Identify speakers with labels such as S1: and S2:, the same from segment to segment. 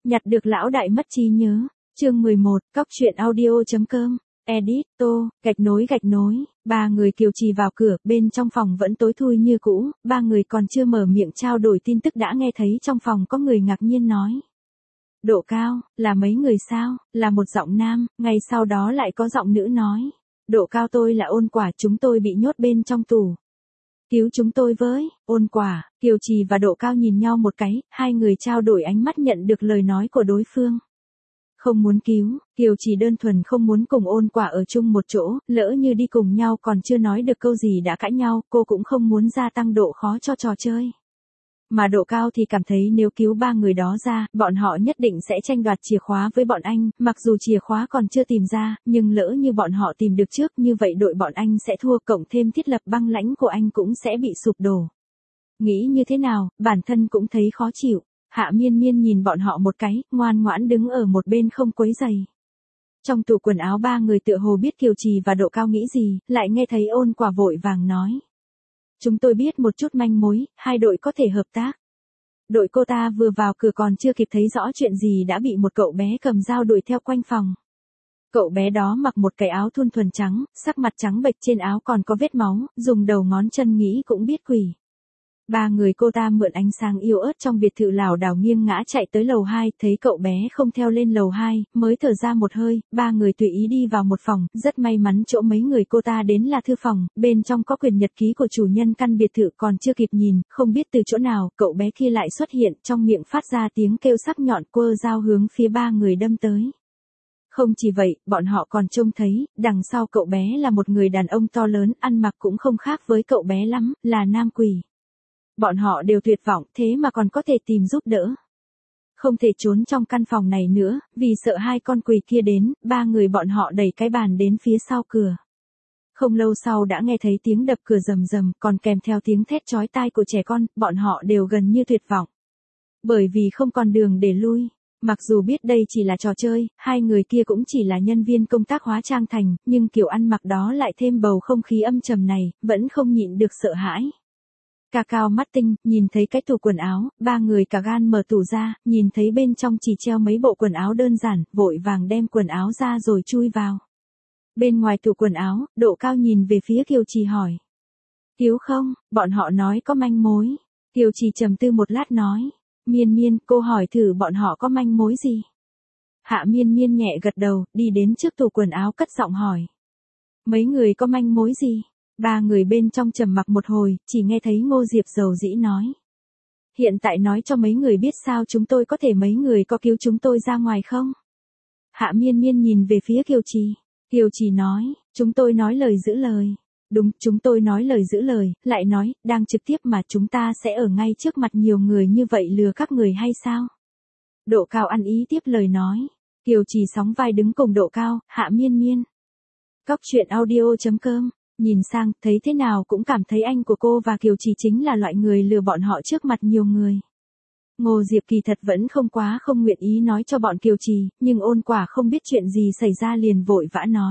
S1: Nhặt được lão đại mất trí nhớ. Chương 11, Cóc truyện audio.com. Edit, Tô, gạch nối, ba người Kiều Trì vào cửa, bên trong phòng vẫn tối thui như cũ, ba người còn chưa mở miệng trao đổi tin tức đã nghe thấy trong phòng có người ngạc nhiên nói. Độ Cao, là mấy người sao, là một giọng nam, ngay sau đó lại có giọng nữ nói. Độ Cao, tôi là Ôn Quả, chúng tôi bị nhốt bên trong tù. Cứu chúng tôi với. Ôn Quả, Kiều Trì và Độ Cao nhìn nhau một cái, hai người trao đổi ánh mắt nhận được lời nói của đối phương. Không muốn cứu, Kiều Trì đơn thuần không muốn cùng Ôn Quả ở chung một chỗ, lỡ như đi cùng nhau còn chưa nói được câu gì đã cãi nhau, cô cũng không muốn gia tăng độ khó cho trò chơi. Mà Độ Cao thì cảm thấy nếu cứu ba người đó ra, bọn họ nhất định sẽ tranh đoạt chìa khóa với bọn anh, mặc dù chìa khóa còn chưa tìm ra, nhưng lỡ như bọn họ tìm được trước như vậy đội bọn anh sẽ thua, cộng thêm thiết lập băng lãnh của anh cũng sẽ bị sụp đổ. Nghĩ như thế nào, bản thân cũng thấy khó chịu. Hạ Miên Miên nhìn bọn họ một cái, ngoan ngoãn đứng ở một bên không quấy rầy. Trong tủ quần áo ba người tựa hồ biết Kiều Trì và Độ Cao nghĩ gì, lại nghe thấy Ôn Quả vội vàng nói. Chúng tôi biết một chút manh mối, hai đội có thể hợp tác. Đội cô ta vừa vào cửa còn chưa kịp thấy rõ chuyện gì đã bị một cậu bé cầm dao đuổi theo quanh phòng. Cậu bé đó mặc một cái áo thun thuần trắng, sắc mặt trắng bệch, trên áo còn có vết máu, dùng đầu ngón chân nghĩ cũng biết quỷ. Ba người cô ta mượn ánh sáng yếu ớt trong biệt thự lảo đảo nghiêng ngã chạy tới lầu 2, thấy cậu bé không theo lên lầu 2, mới thở ra một hơi, ba người tùy ý đi vào một phòng, rất may mắn chỗ mấy người cô ta đến là thư phòng, bên trong có quyển nhật ký của chủ nhân căn biệt thự, còn chưa kịp nhìn, không biết từ chỗ nào, cậu bé kia lại xuất hiện, trong miệng phát ra tiếng kêu sắc nhọn, quơ dao hướng phía ba người đâm tới. Không chỉ vậy, bọn họ còn trông thấy, đằng sau cậu bé là một người đàn ông to lớn, ăn mặc cũng không khác với cậu bé lắm, là nam quỷ. Bọn họ đều tuyệt vọng, thế mà còn có thể tìm giúp đỡ. Không thể trốn trong căn phòng này nữa, vì sợ hai con quỷ kia đến, ba người bọn họ đẩy cái bàn đến phía sau cửa. Không lâu sau đã nghe thấy tiếng đập cửa rầm rầm, còn kèm theo tiếng thét chói tai của trẻ con, bọn họ đều gần như tuyệt vọng. Bởi vì không còn đường để lui. Mặc dù biết đây chỉ là trò chơi, hai người kia cũng chỉ là nhân viên công tác hóa trang thành, nhưng kiểu ăn mặc đó lại thêm bầu không khí âm trầm này, vẫn không nhịn được sợ hãi. Ca Cao mắt tinh, nhìn thấy cái tủ quần áo, ba người cả gan mở tủ ra, nhìn thấy bên trong chỉ treo mấy bộ quần áo đơn giản, vội vàng đem quần áo ra rồi chui vào. Bên ngoài tủ quần áo, Độ Cao nhìn về phía Kiều Trì hỏi. Cứu không, bọn họ nói có manh mối. Kiều Trì trầm tư một lát nói. Miên Miên, cô hỏi thử bọn họ có manh mối gì. Hạ Miên Miên nhẹ gật đầu, đi đến trước tủ quần áo cất giọng hỏi. Mấy người có manh mối gì? Ba người bên trong trầm mặc một hồi, chỉ nghe thấy Ngô Diệp dầu dĩ nói. Hiện tại nói cho mấy người biết sao chúng tôi có thể, mấy người có cứu chúng tôi ra ngoài không? Hạ Miên Miên nhìn về phía Kiều Trì. Kiều Trì nói, chúng tôi nói lời giữ lời. Đúng, chúng tôi nói lời giữ lời, lại nói, đang trực tiếp mà chúng ta sẽ ở ngay trước mặt nhiều người như vậy lừa các người hay sao? Độ Cao ăn ý tiếp lời nói. Kiều Trì sóng vai đứng cùng Độ Cao, Hạ Miên Miên. Cóc truyện audio.com. Nhìn sang, thấy thế nào cũng cảm thấy anh của cô và Kiều Trì chính là loại người lừa bọn họ trước mặt nhiều người. Ngô Diệp kỳ thật vẫn không nguyện ý nói cho bọn Kiều Trì, nhưng Ôn Quả không biết chuyện gì xảy ra liền vội vã nói.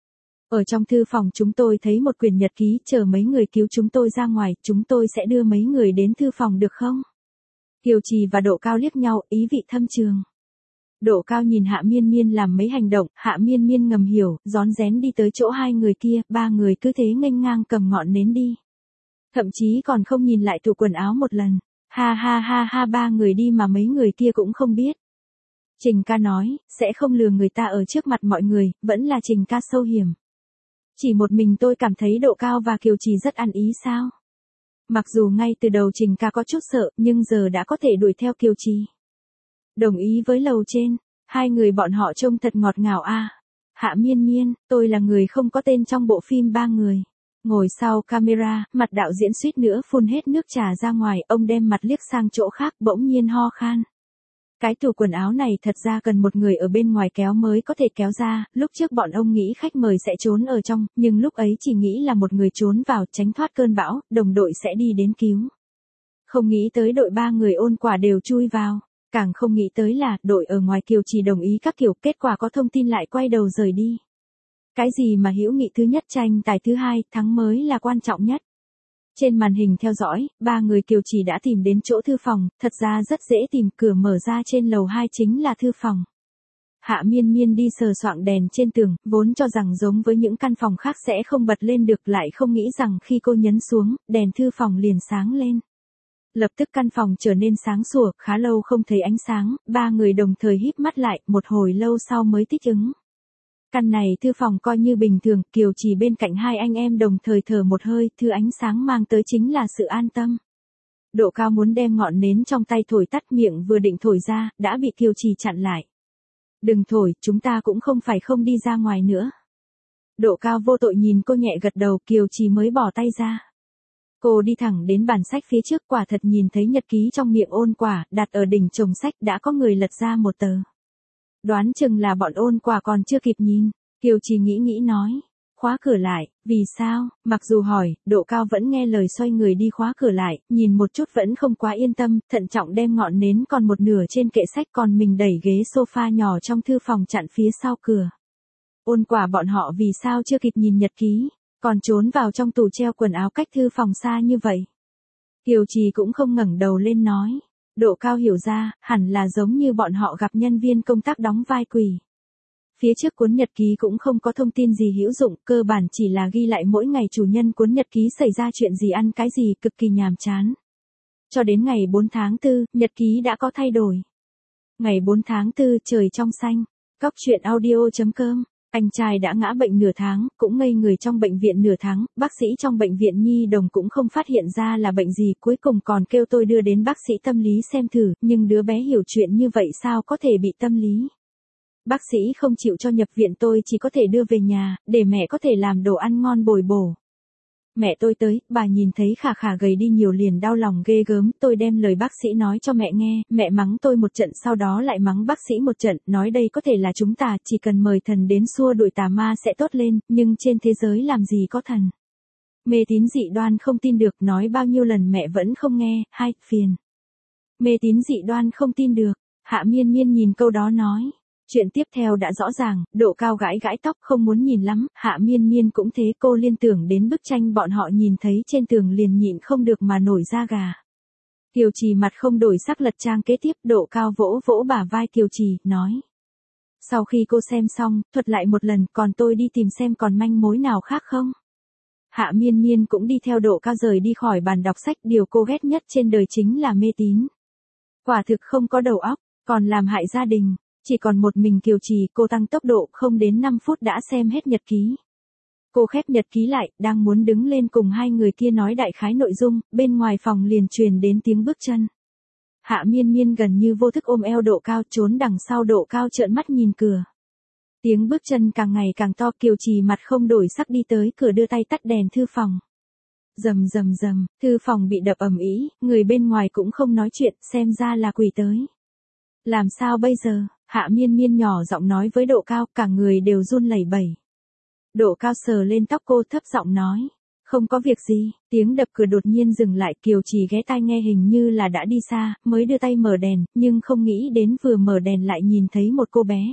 S1: Ở trong thư phòng chúng tôi thấy một quyển nhật ký, chờ mấy người cứu chúng tôi ra ngoài, chúng tôi sẽ đưa mấy người đến thư phòng được không? Kiều Trì và Độ Cao liếc nhau, ý vị thâm trường. Độ Cao nhìn Hạ Miên Miên làm mấy hành động, Hạ Miên Miên ngầm hiểu, rón rén đi tới chỗ hai người kia, ba người cứ thế nghênh ngang cầm ngọn nến đi. Thậm chí còn không nhìn lại tủ quần áo một lần. Ha ha ha ha, ba người đi mà mấy người kia cũng không biết. Trình ca nói, sẽ không lừa người ta ở trước mặt mọi người, vẫn là Trình ca sâu hiểm. Chỉ một mình tôi cảm thấy Độ Cao và Kiều Trì rất ăn ý sao. Mặc dù ngay từ đầu Trình ca có chút sợ, nhưng giờ đã có thể đuổi theo Kiều Trì. Đồng ý với lầu trên, hai người bọn họ trông thật ngọt ngào a. Hạ Miên Miên, tôi là người không có tên trong bộ phim ba người. Ngồi sau camera, mặt đạo diễn suýt nữa phun hết nước trà ra ngoài, ông đem mặt liếc sang chỗ khác, bỗng nhiên ho khan. Cái tủ quần áo này thật ra cần một người ở bên ngoài kéo mới có thể kéo ra, lúc trước bọn ông nghĩ khách mời sẽ trốn ở trong, nhưng lúc ấy chỉ nghĩ là một người trốn vào, tránh thoát cơn bão, đồng đội sẽ đi đến cứu. Không nghĩ tới đội ba người Ôn Quả đều chui vào. Càng không nghĩ tới là, đội ở ngoài Kiều Trì đồng ý các kiểu, kết quả có thông tin lại quay đầu rời đi. Cái gì mà hữu nghị thứ nhất tranh tài thứ hai, thắng mới là quan trọng nhất. Trên màn hình theo dõi, ba người Kiều Trì đã tìm đến chỗ thư phòng, thật ra rất dễ tìm, cửa mở ra trên lầu 2 chính là thư phòng. Hạ Miên Miên đi sờ soạng đèn trên tường, vốn cho rằng giống với những căn phòng khác sẽ không bật lên được, lại không nghĩ rằng khi cô nhấn xuống, đèn thư phòng liền sáng lên. Lập tức căn phòng trở nên sáng sủa, khá lâu không thấy ánh sáng, ba người đồng thời híp mắt lại, một hồi lâu sau mới thích ứng. Căn này thư phòng coi như bình thường, Kiều Trì bên cạnh hai anh em đồng thời thở một hơi, thứ ánh sáng mang tới chính là sự an tâm. Độ Cao muốn đem ngọn nến trong tay thổi tắt, miệng vừa định thổi ra, đã bị Kiều Trì chặn lại. Đừng thổi, chúng ta cũng không phải không đi ra ngoài nữa. Độ Cao vô tội nhìn cô, nhẹ gật đầu, Kiều Trì mới bỏ tay ra. Cô đi thẳng đến bàn sách phía trước, quả thật nhìn thấy nhật ký trong miệng Ôn Quả, đặt ở đỉnh chồng sách, đã có người lật ra một tờ. Đoán chừng là bọn Ôn Quả còn chưa kịp nhìn. Kiều Trì nghĩ nói. Khóa cửa lại, vì sao? Mặc dù hỏi, Độ Cao vẫn nghe lời xoay người đi khóa cửa lại, nhìn một chút vẫn không quá yên tâm, thận trọng đem ngọn nến còn một nửa trên kệ sách, còn mình đẩy ghế sofa nhỏ trong thư phòng chặn phía sau cửa. Ôn Quả bọn họ vì sao chưa kịp nhìn nhật ký, còn trốn vào trong tủ treo quần áo cách thư phòng xa như vậy? Kiều Trì cũng không ngẩng đầu lên nói. Độ Cao hiểu ra, hẳn là giống như bọn họ gặp nhân viên công tác đóng vai quỷ. Phía trước cuốn nhật ký cũng không có thông tin gì hữu dụng, cơ bản chỉ là ghi lại mỗi ngày chủ nhân cuốn nhật ký xảy ra chuyện gì, ăn cái gì, cực kỳ nhàm chán. Cho đến ngày 4 tháng 4, nhật ký đã có thay đổi. Ngày 4 tháng 4, trời trong xanh. Cóc truyện audio.com. Anh trai đã ngã bệnh nửa tháng, cũng ngây người trong bệnh viện nửa tháng, bác sĩ trong bệnh viện nhi đồng cũng không phát hiện ra là bệnh gì, cuối cùng còn kêu tôi đưa đến bác sĩ tâm lý xem thử, nhưng đứa bé hiểu chuyện như vậy sao có thể bị tâm lý. Bác sĩ không chịu cho nhập viện, tôi chỉ có thể đưa về nhà, để mẹ có thể làm đồ ăn ngon bồi bổ. Mẹ tôi tới, bà nhìn thấy Khả Khả gầy đi nhiều liền đau lòng ghê gớm, tôi đem lời bác sĩ nói cho mẹ nghe, mẹ mắng tôi một trận sau đó lại mắng bác sĩ một trận, nói đây có thể là chúng ta, chỉ cần mời thần đến xua đuổi tà ma sẽ tốt lên, nhưng trên thế giới làm gì có thần. Mê tín dị đoan không tin được, nói bao nhiêu lần mẹ vẫn không nghe, hai, phiền. Mê tín dị đoan không tin được, Hạ Miên Miên nhìn câu đó nói. Chuyện tiếp theo đã rõ ràng, Độ Cao gãi gãi tóc không muốn nhìn lắm, Hạ Miên Miên cũng thế, cô liên tưởng đến bức tranh bọn họ nhìn thấy trên tường liền nhịn không được mà nổi da gà. Kiều Trì mặt không đổi sắc lật trang kế tiếp, Độ Cao vỗ vỗ bả vai Kiều Trì, nói. Sau khi cô xem xong, thuật lại một lần, còn tôi đi tìm xem còn manh mối nào khác không. Hạ Miên Miên cũng đi theo Độ Cao rời đi khỏi bàn đọc sách, điều cô ghét nhất trên đời chính là mê tín. Quả thực không có đầu óc, còn làm hại gia đình. Chỉ còn một mình Kiều Trì, cô tăng tốc độ, không đến 5 phút đã xem hết nhật ký. Cô khép nhật ký lại, đang muốn đứng lên cùng hai người kia nói đại khái nội dung, bên ngoài phòng liền truyền đến tiếng bước chân. Hạ Miên Miên gần như vô thức ôm eo Độ Cao, trốn đằng sau Độ Cao, trợn mắt nhìn cửa. Tiếng bước chân càng ngày càng to, Kiều Trì mặt không đổi sắc đi tới cửa, đưa tay tắt đèn thư phòng. Rầm rầm rầm, thư phòng bị đập ầm ĩ, người bên ngoài cũng không nói chuyện, xem ra là quỷ tới. Làm sao bây giờ? Hạ Miên Miên nhỏ giọng nói với Độ Cao, cả người đều run lẩy bẩy. Độ Cao sờ lên tóc cô, thấp giọng nói. Không có việc gì, tiếng đập cửa đột nhiên dừng lại, Kiều Trì ghé tai nghe, hình như là đã đi xa, mới đưa tay mở đèn, nhưng không nghĩ đến vừa mở đèn lại nhìn thấy một cô bé.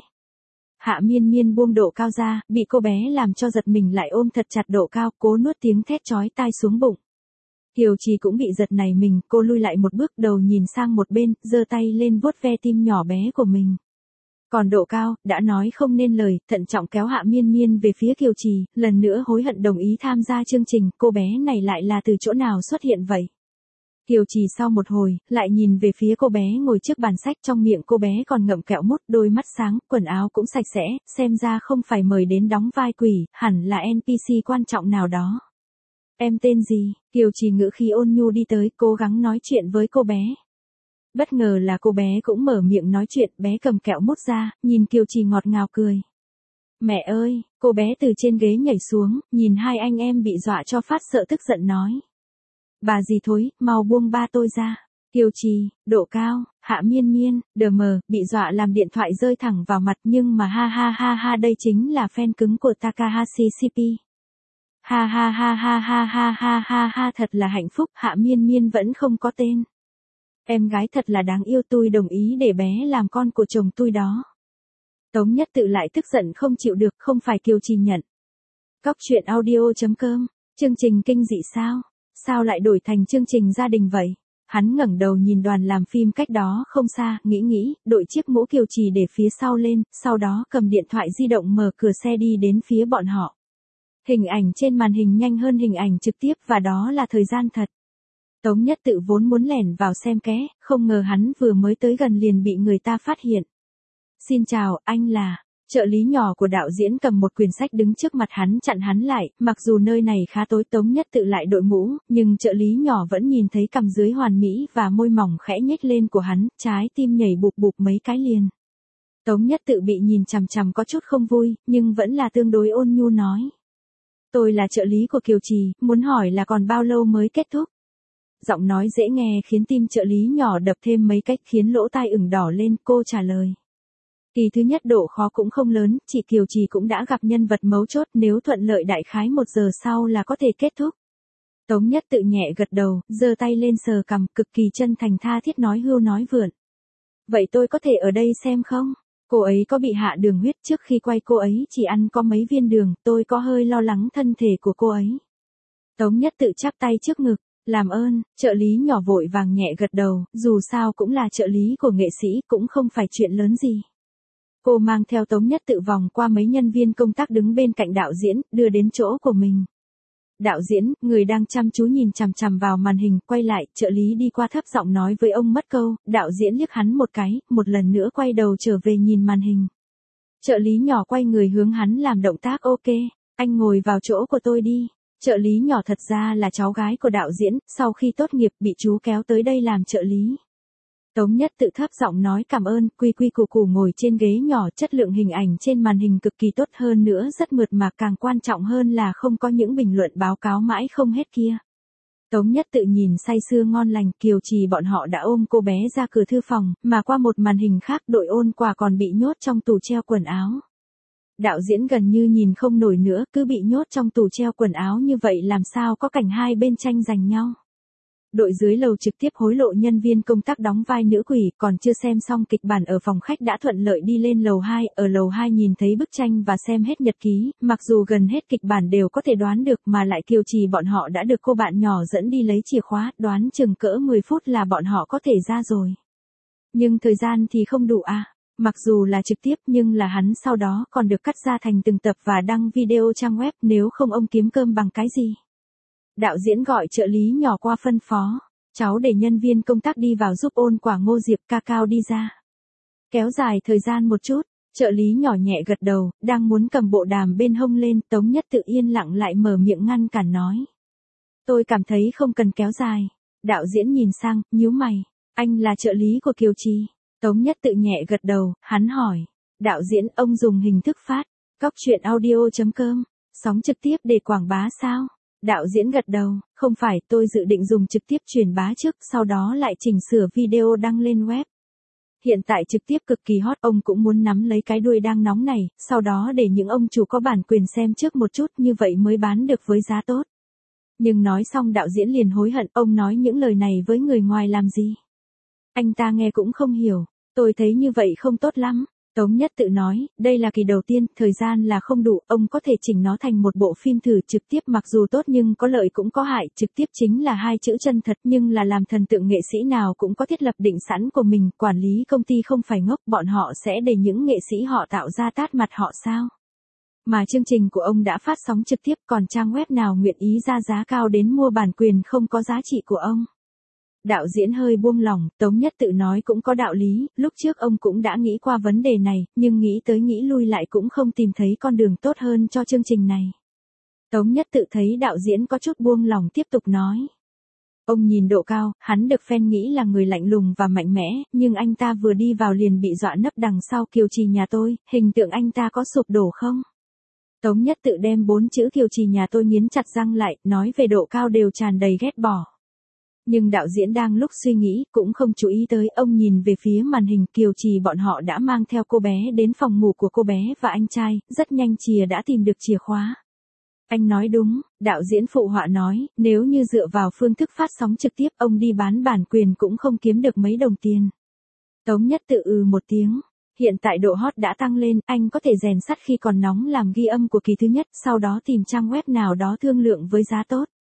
S1: Hạ Miên Miên buông Độ Cao ra, bị cô bé làm cho giật mình, lại ôm thật chặt Độ Cao, cố nuốt tiếng thét chói tai xuống bụng. Kiều Trì cũng bị giật nảy mình, cô lui lại một bước, đầu nhìn sang một bên, giơ tay lên vuốt ve tim nhỏ bé của mình. Còn Độ Cao, đã nói không nên lời, thận trọng kéo Hạ Miên Miên về phía Kiều Trì, lần nữa hối hận đồng ý tham gia chương trình, cô bé này lại là từ chỗ nào xuất hiện vậy? Kiều Trì sau một hồi, lại nhìn về phía cô bé ngồi trước bàn sách, trong miệng cô bé còn ngậm kẹo mút, đôi mắt sáng, quần áo cũng sạch sẽ, xem ra không phải mời đến đóng vai quỷ, hẳn là NPC quan trọng nào đó. Em tên gì? Kiều Trì ngữ khí ôn nhu đi tới, cố gắng nói chuyện với cô bé. Bất ngờ là cô bé cũng mở miệng nói chuyện, bé cầm kẹo mút ra, nhìn Kiều Trì ngọt ngào cười. Mẹ ơi, cô bé từ trên ghế nhảy xuống, nhìn hai anh em bị dọa cho phát sợ, tức giận nói. Bà gì thối, mau buông ba tôi ra. Kiều Trì, Độ Cao, Hạ Miên Miên, đờ mờ, bị dọa làm điện thoại rơi thẳng vào mặt, nhưng mà ha ha ha ha, đây chính là fan cứng của Takahashi CP. Ha ha ha ha ha ha ha ha ha, thật là hạnh phúc, Hạ Miên Miên vẫn không có tên. Em gái thật là đáng yêu, tôi đồng ý để bé làm con của chồng tôi đó. Tống Nhất Tự lại tức giận không chịu được, không phải Kiều Trì nhận. Cóc truyện audio.com, chương trình kinh dị sao? Sao lại đổi thành chương trình gia đình vậy? Hắn ngẩng đầu nhìn đoàn làm phim cách đó không xa, nghĩ, đội chiếc mũ kiều trì để phía sau lên, sau đó cầm điện thoại di động mở cửa xe đi đến phía bọn họ. Hình ảnh trên màn hình nhanh hơn hình ảnh trực tiếp và đó là thời gian thật. Tống Nhất Tự vốn muốn lẻn vào xem ké, không ngờ hắn vừa mới tới gần liền bị người ta phát hiện. Xin chào, anh là... Trợ lý nhỏ của đạo diễn cầm một quyển sách đứng trước mặt hắn chặn hắn lại, mặc dù nơi này khá tối. Tống Nhất Tự lại đội mũ, nhưng trợ lý nhỏ vẫn nhìn thấy cằm dưới hoàn mỹ và môi mỏng khẽ nhếch lên của hắn, trái tim nhảy bụp bụp mấy cái liền. Tống Nhất Tự bị nhìn chằm chằm có chút không vui, nhưng vẫn là tương đối ôn nhu nói. Tôi là trợ lý của Kiều Trì, muốn hỏi là còn bao lâu mới kết thúc? Giọng nói dễ nghe khiến tim trợ lý nhỏ đập thêm mấy cách khiến lỗ tai ửng đỏ lên, cô trả lời. Kỳ thứ nhất độ khó cũng không lớn, chị Kiều Trì cũng đã gặp nhân vật mấu chốt, nếu thuận lợi đại khái 1 giờ sau là có thể kết thúc. Tống Nhất Tự nhẹ gật đầu, giơ tay lên sờ cằm, cực kỳ chân thành tha thiết nói hưu nói vượn. Vậy tôi có thể ở đây xem không? Cô ấy có bị hạ đường huyết, trước khi quay cô ấy chỉ ăn có mấy viên đường, tôi có hơi lo lắng thân thể của cô ấy. Tống Nhất Tự chắp tay trước ngực. Làm ơn, trợ lý nhỏ vội vàng nhẹ gật đầu, dù sao cũng là trợ lý của nghệ sĩ, cũng không phải chuyện lớn gì. Cô mang theo Tống Nhất Tự vòng qua mấy nhân viên công tác đứng bên cạnh đạo diễn, đưa đến chỗ của mình. Đạo diễn, người đang chăm chú nhìn chằm chằm vào màn hình, quay lại, trợ lý đi qua thấp giọng nói với ông mất câu, đạo diễn liếc hắn một cái, một lần nữa quay đầu trở về nhìn màn hình. Trợ lý nhỏ quay người hướng hắn làm động tác ok, anh ngồi vào chỗ của tôi đi. Trợ lý nhỏ thật ra là cháu gái của đạo diễn, sau khi tốt nghiệp bị chú kéo tới đây làm trợ lý. Tống Nhất Tự thấp giọng nói cảm ơn, quy củ ngồi trên ghế nhỏ, chất lượng hình ảnh trên màn hình cực kỳ tốt, hơn nữa rất mượt mà, càng quan trọng hơn là không có những bình luận báo cáo mãi không hết kia. Tống Nhất Tự nhìn say sưa ngon lành, Kiều Trì bọn họ đã ôm cô bé ra cửa thư phòng, mà qua một màn hình khác đội ôn quà còn bị nhốt trong tủ treo quần áo. Đạo diễn gần như nhìn không nổi nữa, cứ bị nhốt trong tủ treo quần áo như vậy làm sao có cảnh hai bên tranh giành nhau. Đội dưới lầu trực tiếp hối lộ nhân viên công tác đóng vai nữ quỷ, còn chưa xem xong kịch bản ở phòng khách đã thuận lợi đi lên lầu 2, ở lầu 2 nhìn thấy bức tranh và xem hết nhật ký, mặc dù gần hết kịch bản đều có thể đoán được mà lại Kiều Trì bọn họ đã được cô bạn nhỏ dẫn đi lấy chìa khóa, đoán chừng cỡ 10 phút là bọn họ có thể ra rồi. Nhưng thời gian thì không đủ à. Mặc dù là trực tiếp nhưng là hắn sau đó còn được cắt ra thành từng tập và đăng video trang web, nếu không ông kiếm cơm bằng cái gì. Đạo diễn gọi trợ lý nhỏ qua phân phó, cháu để nhân viên công tác đi vào giúp ôn quả Ngô Diệp ca cao đi ra. Kéo dài thời gian một chút, trợ lý nhỏ nhẹ gật đầu, đang muốn cầm bộ đàm bên hông lên, Tống Nhất Tự yên lặng lại mở miệng ngăn cản nói. Tôi cảm thấy không cần kéo dài. Đạo diễn nhìn sang, nhíu mày, anh là trợ lý của Kiều Trì. Tống Nhất Tự nhẹ gật đầu, hắn hỏi. Đạo diễn, ông dùng hình thức phát, cóc truyện audio.com, sóng trực tiếp để quảng bá sao? Đạo diễn gật đầu, không phải, tôi dự định dùng trực tiếp truyền bá trước, sau đó lại chỉnh sửa video đăng lên web. Hiện tại trực tiếp cực kỳ hot, ông cũng muốn nắm lấy cái đuôi đang nóng này, sau đó để những ông chủ có bản quyền xem trước một chút, như vậy mới bán được với giá tốt. Nhưng nói xong đạo diễn liền hối hận, ông nói những lời này với người ngoài làm gì? Anh ta nghe cũng không hiểu, tôi thấy như vậy không tốt lắm. Tống Nhất Tự nói, đây là kỳ đầu tiên, thời gian là không đủ, ông có thể chỉnh nó thành một bộ phim thử. Trực tiếp mặc dù tốt nhưng có lợi cũng có hại, trực tiếp chính là hai chữ chân thật, nhưng là làm thần tượng nghệ sĩ nào cũng có thiết lập định sẵn của mình, quản lý công ty không phải ngốc, bọn họ sẽ để những nghệ sĩ họ tạo ra tát mặt họ sao? Mà chương trình của ông đã phát sóng trực tiếp, còn trang web nào nguyện ý ra giá cao đến mua bản quyền không có giá trị của ông? Đạo diễn hơi buông lỏng, Tống Nhất Tự nói cũng có đạo lý, lúc trước ông cũng đã nghĩ qua vấn đề này, nhưng nghĩ tới nghĩ lui lại cũng không tìm thấy con đường tốt hơn cho chương trình này. Tống Nhất Tự thấy đạo diễn có chút buông lỏng tiếp tục nói. Ông nhìn độ cao, hắn được fan nghĩ là người lạnh lùng và mạnh mẽ, nhưng anh ta vừa đi vào liền bị dọa nấp đằng sau Kiều Trì nhà tôi, hình tượng anh ta có sụp đổ không? Tống Nhất Tự đem 4 chữ Kiều Trì nhà tôi nghiến chặt răng lại, nói về độ cao đều tràn đầy ghét bỏ. Nhưng đạo diễn đang lúc suy nghĩ, cũng không chú ý tới, ông nhìn về phía màn hình, Kiều Trì bọn họ đã mang theo cô bé đến phòng ngủ của cô bé và anh trai, rất nhanh chìa đã tìm được chìa khóa. Anh nói đúng, đạo diễn phụ họa nói, nếu như dựa vào phương thức phát sóng trực tiếp, ông đi bán bản quyền cũng không kiếm được mấy đồng tiền. Tống Nhất Tự một tiếng. Hiện tại độ hot đã tăng lên, anh có thể rèn sắt khi còn nóng làm ghi âm của kỳ thứ nhất, sau đó tìm trang web nào đó thương lượng với giá tốt.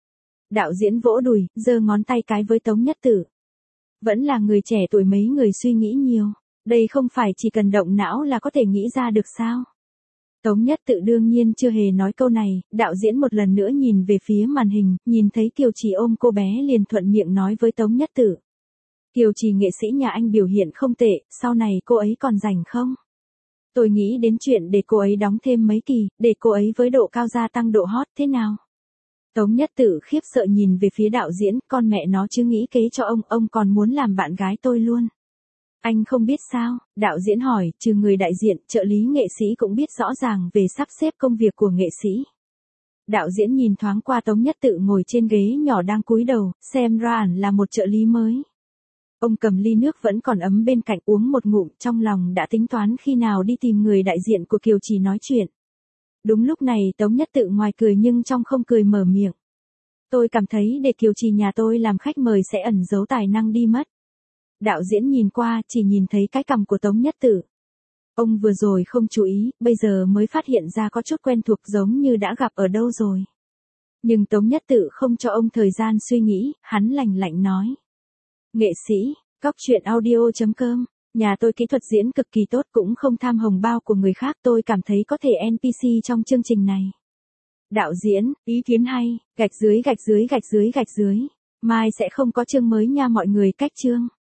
S1: Đạo diễn vỗ đùi, giơ ngón tay cái với Tống Nhất Tự. Vẫn là người trẻ tuổi mấy người suy nghĩ nhiều. Đây không phải chỉ cần động não là có thể nghĩ ra được sao? Tống Nhất Tự đương nhiên chưa hề nói câu này, đạo diễn một lần nữa nhìn về phía màn hình, nhìn thấy Kiều Trì ôm cô bé liền thuận miệng nói với Tống Nhất Tự. Kiều Trì nghệ sĩ nhà anh biểu hiện không tệ, sau này cô ấy còn rảnh không? Tôi nghĩ đến chuyện để cô ấy đóng thêm mấy kỳ, để cô ấy với độ cao gia tăng độ hot thế nào? Tống Nhất Tự khiếp sợ nhìn về phía đạo diễn, con mẹ nó chứ nghĩ kế cho ông còn muốn làm bạn gái tôi luôn. Anh không biết sao, đạo diễn hỏi, trừ người đại diện, trợ lý nghệ sĩ cũng biết rõ ràng về sắp xếp công việc của nghệ sĩ. Đạo diễn nhìn thoáng qua Tống Nhất Tự ngồi trên ghế nhỏ đang cúi đầu, xem ra ẳn là một trợ lý mới. Ông cầm ly nước vẫn còn ấm bên cạnh uống một ngụm, trong lòng đã tính toán khi nào đi tìm người đại diện của Kiều Trì nói chuyện. Đúng lúc này Tống Nhất Tự ngoài cười nhưng trong không cười mở miệng. Tôi cảm thấy để Kiều Trì nhà tôi làm khách mời sẽ ẩn giấu tài năng đi mất. Đạo diễn nhìn qua chỉ nhìn thấy cái cằm của Tống Nhất Tự. Ông vừa rồi không chú ý, bây giờ mới phát hiện ra có chút quen thuộc giống như đã gặp ở đâu rồi. Nhưng Tống Nhất Tự không cho ông thời gian suy nghĩ, hắn lạnh lạnh nói. Nghệ sĩ, Cóc Truyện Audio.com, nhà tôi kỹ thuật diễn cực kỳ tốt cũng không tham hồng bao của người khác, tôi cảm thấy có thể NPC trong chương trình này. Đạo diễn, ý kiến hay, gạch dưới. Mai sẽ không có chương mới nha mọi người, cách chương.